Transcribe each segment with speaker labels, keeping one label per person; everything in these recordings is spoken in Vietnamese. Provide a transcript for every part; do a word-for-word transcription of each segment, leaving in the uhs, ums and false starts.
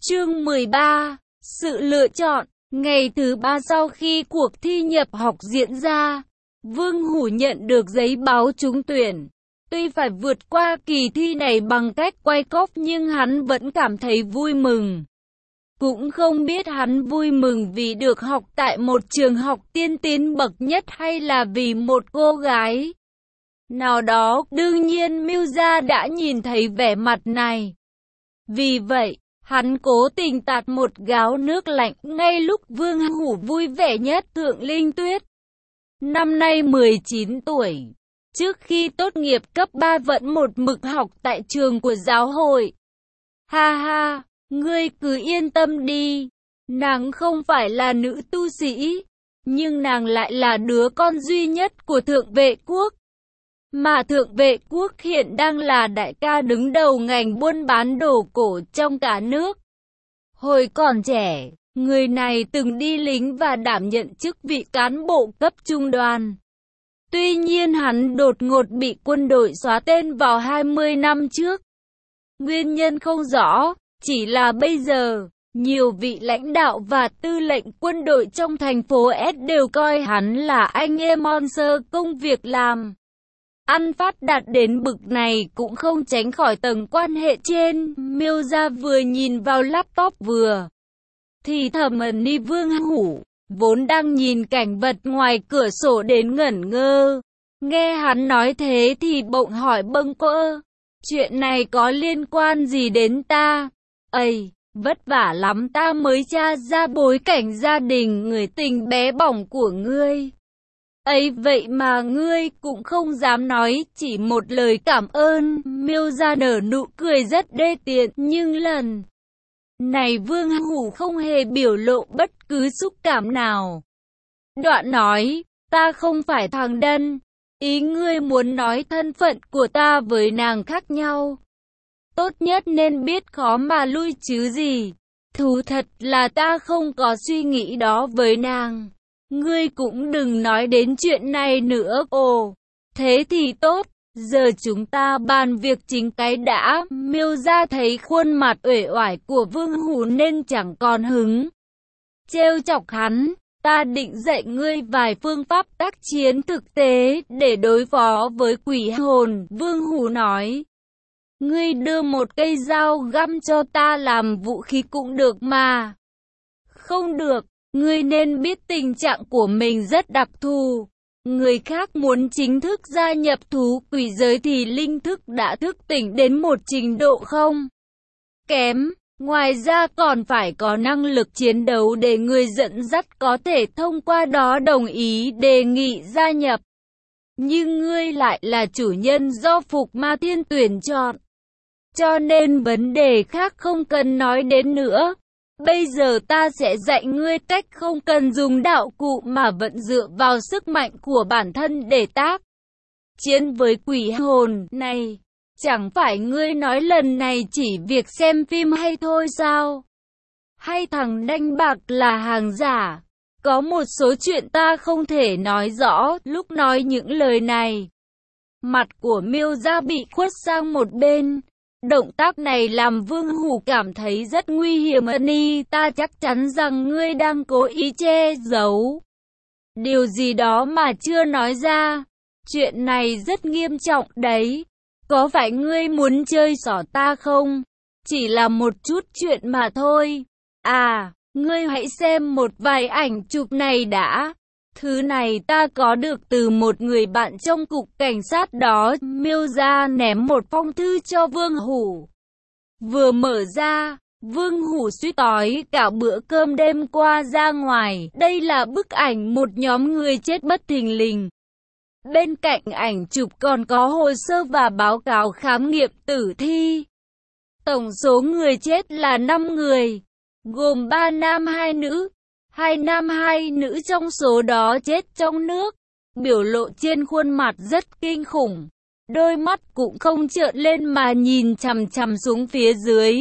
Speaker 1: Chương mười ba. Sự lựa chọn. Ngày thứ ba sau khi cuộc thi nhập học diễn ra, Vương Hủ nhận được giấy báo trúng tuyển. Tuy phải vượt qua kỳ thi này bằng cách quay cóp nhưng hắn vẫn cảm thấy vui mừng. Cũng không biết hắn vui mừng vì được học tại một trường học tiên tiến bậc nhất hay là vì một cô gái nào đó. Đương nhiên Mưu Gia đã nhìn thấy vẻ mặt này. Vì vậy, hắn cố tình tạt một gáo nước lạnh ngay lúc Vương Hủ vui vẻ nhất. Thượng Linh Tuyết, năm nay mười chín tuổi, trước khi tốt nghiệp cấp ba vẫn một mực học tại trường của giáo hội. Ha ha, ngươi cứ yên tâm đi, nàng không phải là nữ tu sĩ, nhưng nàng lại là đứa con duy nhất của Thượng Vệ Quốc. Mà Thượng Vệ Quốc hiện đang là đại ca đứng đầu ngành buôn bán đồ cổ trong cả nước. Hồi còn trẻ, người này từng đi lính và đảm nhận chức vị cán bộ cấp trung đoàn. Tuy nhiên hắn đột ngột bị quân đội xóa tên vào hai mươi năm trước. Nguyên nhân không rõ, chỉ là bây giờ, nhiều vị lãnh đạo và tư lệnh quân đội trong thành phố S đều coi hắn là anh em monster công việc làm ăn phát đạt đến bực này cũng không tránh khỏi tầng quan hệ trên. Miêu Gia vừa nhìn vào laptop vừa thì thầm ni Vương Hủ, vốn đang nhìn cảnh vật ngoài cửa sổ đến ngẩn ngơ. Nghe hắn nói thế thì bỗng hỏi bâng quơ, chuyện này có liên quan gì đến ta? Ây, vất vả lắm ta mới tra ra bối cảnh gia đình người tình bé bỏng của ngươi. Ấy vậy mà ngươi cũng không dám nói chỉ một lời cảm ơn. Miêu Gia nở nụ cười rất đê tiện, nhưng lần này Vương Hủ không hề biểu lộ bất cứ xúc cảm nào. Đoạn nói, ta không phải thằng đần, ý ngươi muốn nói thân phận của ta với nàng khác nhau. Tốt nhất nên biết khó mà lui chứ gì. Thú thật là ta không có suy nghĩ đó với nàng. Ngươi cũng đừng nói đến chuyện này nữa. Ồ, thế thì tốt, giờ chúng ta bàn việc chính cái đã. Miêu Gia thấy khuôn mặt uể oải của Vương Hủ nên chẳng còn hứng trêu chọc hắn. Ta định dạy ngươi vài phương pháp tác chiến thực tế để đối phó với quỷ hồn. Vương Hủ nói, ngươi đưa một cây dao găm cho ta làm vũ khí cũng được mà. Không được. Ngươi nên biết tình trạng của mình rất đặc thù. Người khác muốn chính thức gia nhập thú quỷ giới thì linh thức đã thức tỉnh đến một trình độ không kém. Ngoài ra còn phải có năng lực chiến đấu để người dẫn dắt có thể thông qua đó đồng ý đề nghị gia nhập. Nhưng ngươi lại là chủ nhân do Phục Ma Thiên tuyển chọn. Cho nên vấn đề khác không cần nói đến nữa. Bây giờ ta sẽ dạy ngươi cách không cần dùng đạo cụ mà vẫn dựa vào sức mạnh của bản thân để tác chiến với quỷ hồn này. Chẳng phải ngươi nói lần này chỉ việc xem phim hay thôi sao? Hay thằng đánh bạc là hàng giả? Có một số chuyện ta không thể nói rõ. Lúc nói những lời này, mặt của Miêu Gia bị khuất sang một bên. Động tác này làm Vương Hủ cảm thấy rất nguy hiểm. Ni, ta chắc chắn rằng ngươi đang cố ý che giấu điều gì đó mà chưa nói ra. Chuyện này rất nghiêm trọng đấy. Có phải ngươi muốn chơi xỏ ta không? Chỉ là một chút chuyện mà thôi. À, ngươi hãy xem một vài ảnh chụp này đã. Thứ này ta có được từ một người bạn trong cục cảnh sát đó. Miêu Gia ném một phong thư cho Vương Hủ. Vừa mở ra, Vương Hủ suýt đói cả bữa cơm đêm qua ra ngoài. Đây là bức ảnh một nhóm người chết bất thình lình. Bên cạnh ảnh chụp còn có hồ sơ và báo cáo khám nghiệm tử thi. Tổng số người chết là năm người, gồm ba nam hai nữ. Hai nam hai nữ trong số đó chết trong nước. Biểu lộ trên khuôn mặt rất kinh khủng. Đôi mắt cũng không trợn lên mà nhìn chằm chằm xuống phía dưới.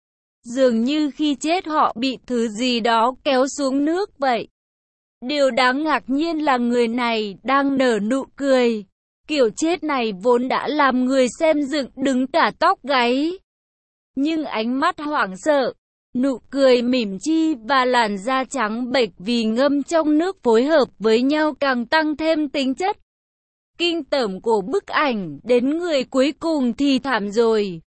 Speaker 1: Dường như khi chết họ bị thứ gì đó kéo xuống nước vậy. Điều đáng ngạc nhiên là người này đang nở nụ cười. Kiểu chết này vốn đã làm người xem dựng đứng cả tóc gáy. Nhưng ánh mắt hoảng sợ, Nụ cười mỉm chi và làn da trắng bệch vì ngâm trong nước phối hợp với nhau càng tăng thêm tính chất kinh tởm của bức ảnh. Đến người cuối cùng thì thảm rồi.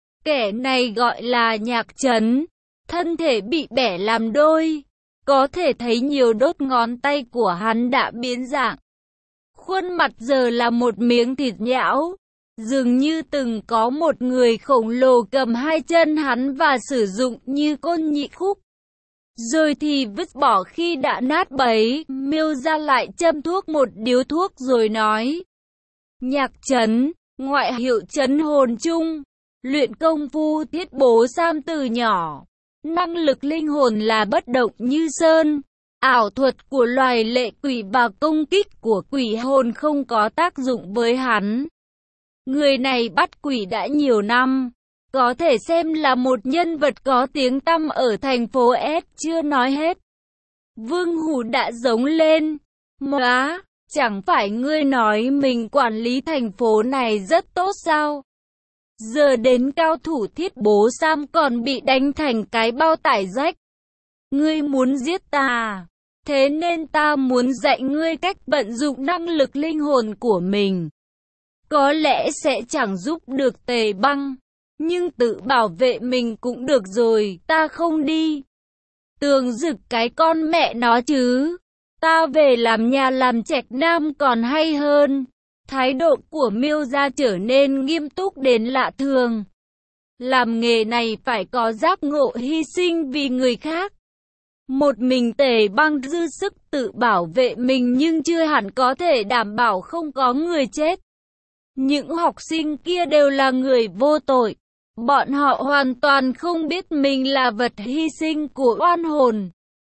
Speaker 1: Kẻ này gọi là Nhạc Trấn. Thân thể bị bẻ làm đôi. Có thể thấy nhiều đốt ngón tay của hắn đã biến dạng. Khuôn mặt giờ là một miếng thịt nhão. Dường như từng có một người khổng lồ cầm hai chân hắn và sử dụng như côn nhị khúc. Rồi thì vứt bỏ khi đã nát bấy. Miêu Gia lại châm thuốc một điếu thuốc rồi nói. Nhạc Trấn, ngoại hiệu Trấn Hồn Trung, luyện công phu Thiết Bố Sam từ nhỏ. Năng lực linh hồn là bất động như sơn. Ảo thuật của loài lệ quỷ và công kích của quỷ hồn không có tác dụng với hắn. Người này bắt quỷ đã nhiều năm. Có thể xem là một nhân vật có tiếng tăm ở thành phố S. Chưa nói hết. Vương Hủ đã giống lên. Móa, chẳng phải ngươi nói mình quản lý thành phố này rất tốt sao? Giờ đến cao thủ Thiết Bố Sam còn bị đánh thành cái bao tải rách. Ngươi muốn giết ta à? Thế nên ta muốn dạy ngươi cách vận dụng năng lực linh hồn của mình. Có lẽ sẽ chẳng giúp được Tề Băng, nhưng tự bảo vệ mình cũng được rồi, ta không đi. Tường Dực cái con mẹ nó chứ, ta về làm nhà làm trạch nam còn hay hơn. Thái độ của Miêu Gia trở nên nghiêm túc đến lạ thường. Làm nghề này phải có giác ngộ hy sinh vì người khác. Một mình Tề Băng dư sức tự bảo vệ mình nhưng chưa hẳn có thể đảm bảo không có người chết. Những học sinh kia đều là người vô tội. Bọn họ hoàn toàn không biết mình là vật hy sinh của oan hồn.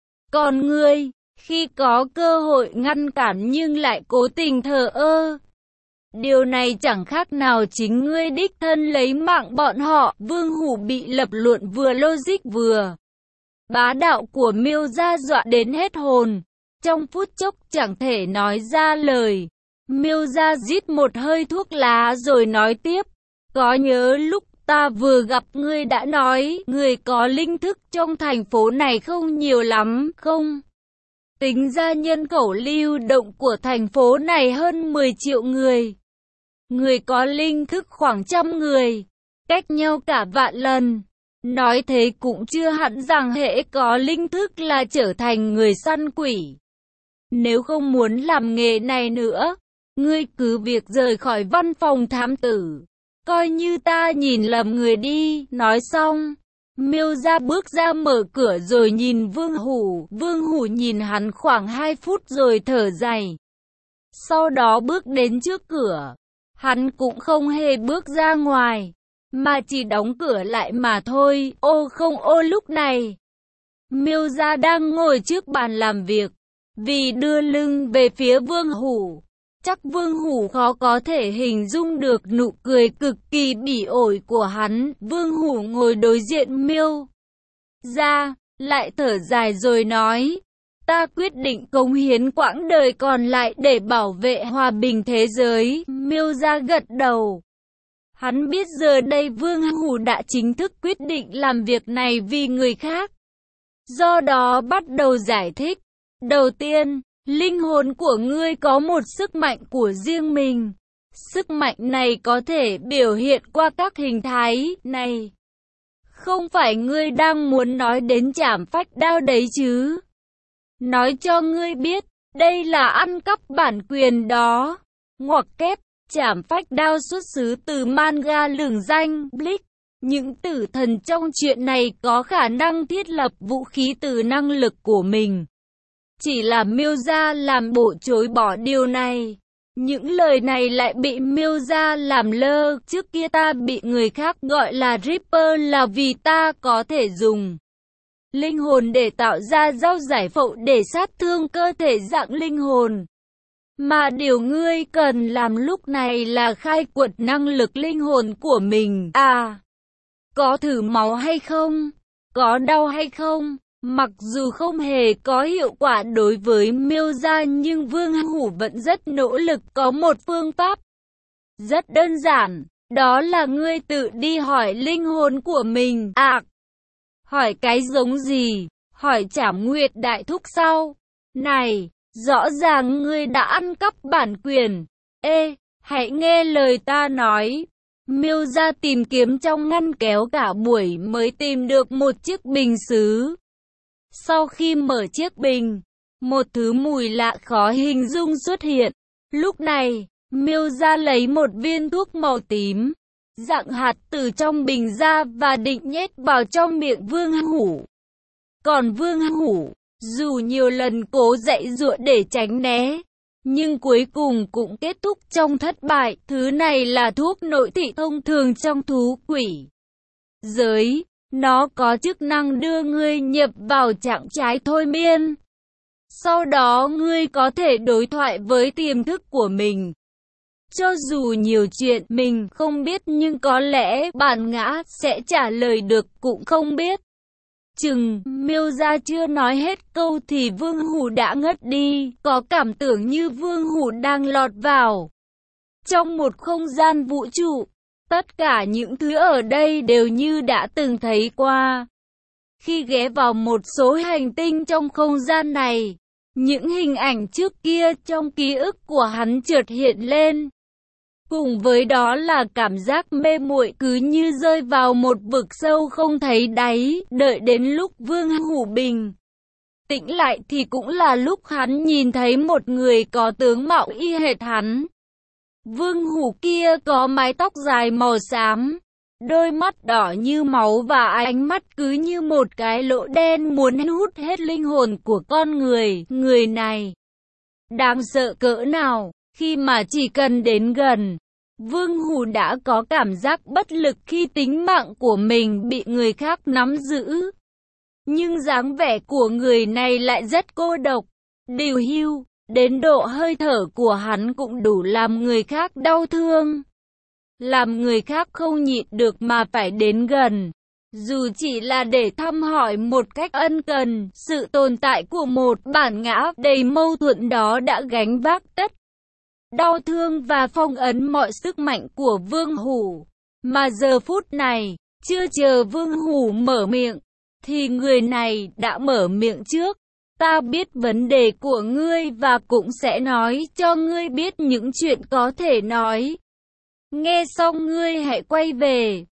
Speaker 1: Còn ngươi, khi có cơ hội ngăn cản nhưng lại cố tình thờ ơ. Điều này chẳng khác nào chính ngươi đích thân lấy mạng bọn họ. Vương Hủ bị lập luận vừa logic vừa bá đạo của Miêu Gia dọa đến hết hồn. Trong phút chốc chẳng thể nói ra lời. Miêu Gia rít một hơi thuốc lá rồi nói tiếp. Có nhớ lúc ta vừa gặp ngươi đã nói, người có linh thức trong thành phố này không nhiều lắm, không? Tính ra nhân khẩu lưu động của thành phố này hơn mười triệu người. Người có linh thức khoảng trăm người, cách nhau cả vạn lần. Nói thế cũng chưa hẳn rằng hễ có linh thức là trở thành người săn quỷ. Nếu không muốn làm nghề này nữa, ngươi cứ việc rời khỏi văn phòng thám tử. Coi như ta nhìn lầm người đi. Nói xong, Miêu Gia bước ra mở cửa rồi nhìn Vương Hủ. Vương Hủ nhìn hắn khoảng hai phút rồi thở dài. Sau đó bước đến trước cửa. Hắn cũng không hề bước ra ngoài, mà chỉ đóng cửa lại mà thôi. Ô không ô lúc này, Miêu Gia đang ngồi trước bàn làm việc. Vì đưa lưng về phía Vương Hủ, chắc Vương Hủ khó có thể hình dung được nụ cười cực kỳ bỉ ổi của hắn. Vương Hủ ngồi đối diện Miêu Gia, lại thở dài rồi nói. Ta quyết định cống hiến quãng đời còn lại để bảo vệ hòa bình thế giới. Miêu Gia gật đầu. Hắn biết giờ đây Vương Hủ đã chính thức quyết định làm việc này vì người khác. Do đó bắt đầu giải thích. Đầu tiên, linh hồn của ngươi có một sức mạnh của riêng mình. Sức mạnh này có thể biểu hiện qua các hình thái này. Không phải ngươi đang muốn nói đến trảm phách đao đấy chứ? Nói cho ngươi biết, đây là ăn cắp bản quyền đó. Ngoặc kép, trảm phách đao xuất xứ từ manga lừng danh Bleach. Những tử thần trong chuyện này có khả năng thiết lập vũ khí từ năng lực của mình. Chỉ là Miêu Gia làm bộ chối bỏ điều này. Những lời này lại bị Miêu Gia làm lơ. Trước kia ta bị người khác gọi là Reaper là vì ta có thể dùng linh hồn để tạo ra dao giải phẫu để sát thương cơ thể dạng linh hồn. Mà điều ngươi cần làm lúc này là khai quật năng lực linh hồn của mình. À, có thử máu hay không? Có đau hay không? Mặc dù không hề có hiệu quả đối với Miêu Gia nhưng Vương Hủ vẫn rất nỗ lực có một phương pháp. Rất đơn giản, đó là ngươi tự đi hỏi linh hồn của mình. À, Hỏi cái giống gì? Hỏi Trảm Nguyệt đại thúc sao? Này, rõ ràng ngươi đã ăn cắp bản quyền. Ê, hãy nghe lời ta nói. Miêu gia tìm kiếm trong ngăn kéo cả buổi mới tìm được một chiếc bình sứ. Sau khi mở chiếc bình, một thứ mùi lạ khó hình dung xuất hiện. Lúc này, Miêu gia lấy một viên thuốc màu tím, dạng hạt từ trong bình ra và định nhét vào trong miệng Vương Hủ. Còn Vương Hủ, dù nhiều lần cố giãy giụa để tránh né, nhưng cuối cùng cũng kết thúc trong thất bại. Thứ này là thuốc nội thị thông thường trong thú quỷ giới. Nó có chức năng đưa ngươi nhập vào trạng thái thôi miên. Sau đó ngươi có thể đối thoại với tiềm thức của mình. Cho dù nhiều chuyện mình không biết nhưng có lẽ bản ngã sẽ trả lời được cũng không biết. Chừng Miêu gia chưa nói hết câu thì Vương Hủ đã ngất đi, có cảm tưởng như Vương Hủ đang lọt vào trong một không gian vũ trụ. Tất cả những thứ ở đây đều như đã từng thấy qua. Khi ghé vào một số hành tinh trong không gian này, những hình ảnh trước kia trong ký ức của hắn chợt hiện lên. Cùng với đó là cảm giác mê muội, cứ như rơi vào một vực sâu không thấy đáy. Đợi đến lúc Vương Hủ bình tĩnh lại thì cũng là lúc hắn nhìn thấy một người có tướng mạo y hệt hắn. Vương Hủ kia có mái tóc dài màu xám, đôi mắt đỏ như máu và ánh mắt cứ như một cái lỗ đen muốn hút hết linh hồn của con người. Người này đáng sợ cỡ nào, khi mà chỉ cần đến gần, Vương Hủ đã có cảm giác bất lực khi tính mạng của mình bị người khác nắm giữ. Nhưng dáng vẻ của người này lại rất cô độc, điều hưu, đến độ hơi thở của hắn cũng đủ làm người khác đau thương. Làm người khác không nhịn được mà phải đến gần, dù chỉ là để thăm hỏi một cách ân cần. Sự tồn tại của một bản ngã đầy mâu thuẫn đó đã gánh vác tất đau thương và phong ấn mọi sức mạnh của Vương Hủ. Mà giờ phút này, chưa chờ Vương Hủ mở miệng, thì người này đã mở miệng trước. Ta biết vấn đề của ngươi và cũng sẽ nói cho ngươi biết những chuyện có thể nói. Nghe xong ngươi hãy quay về.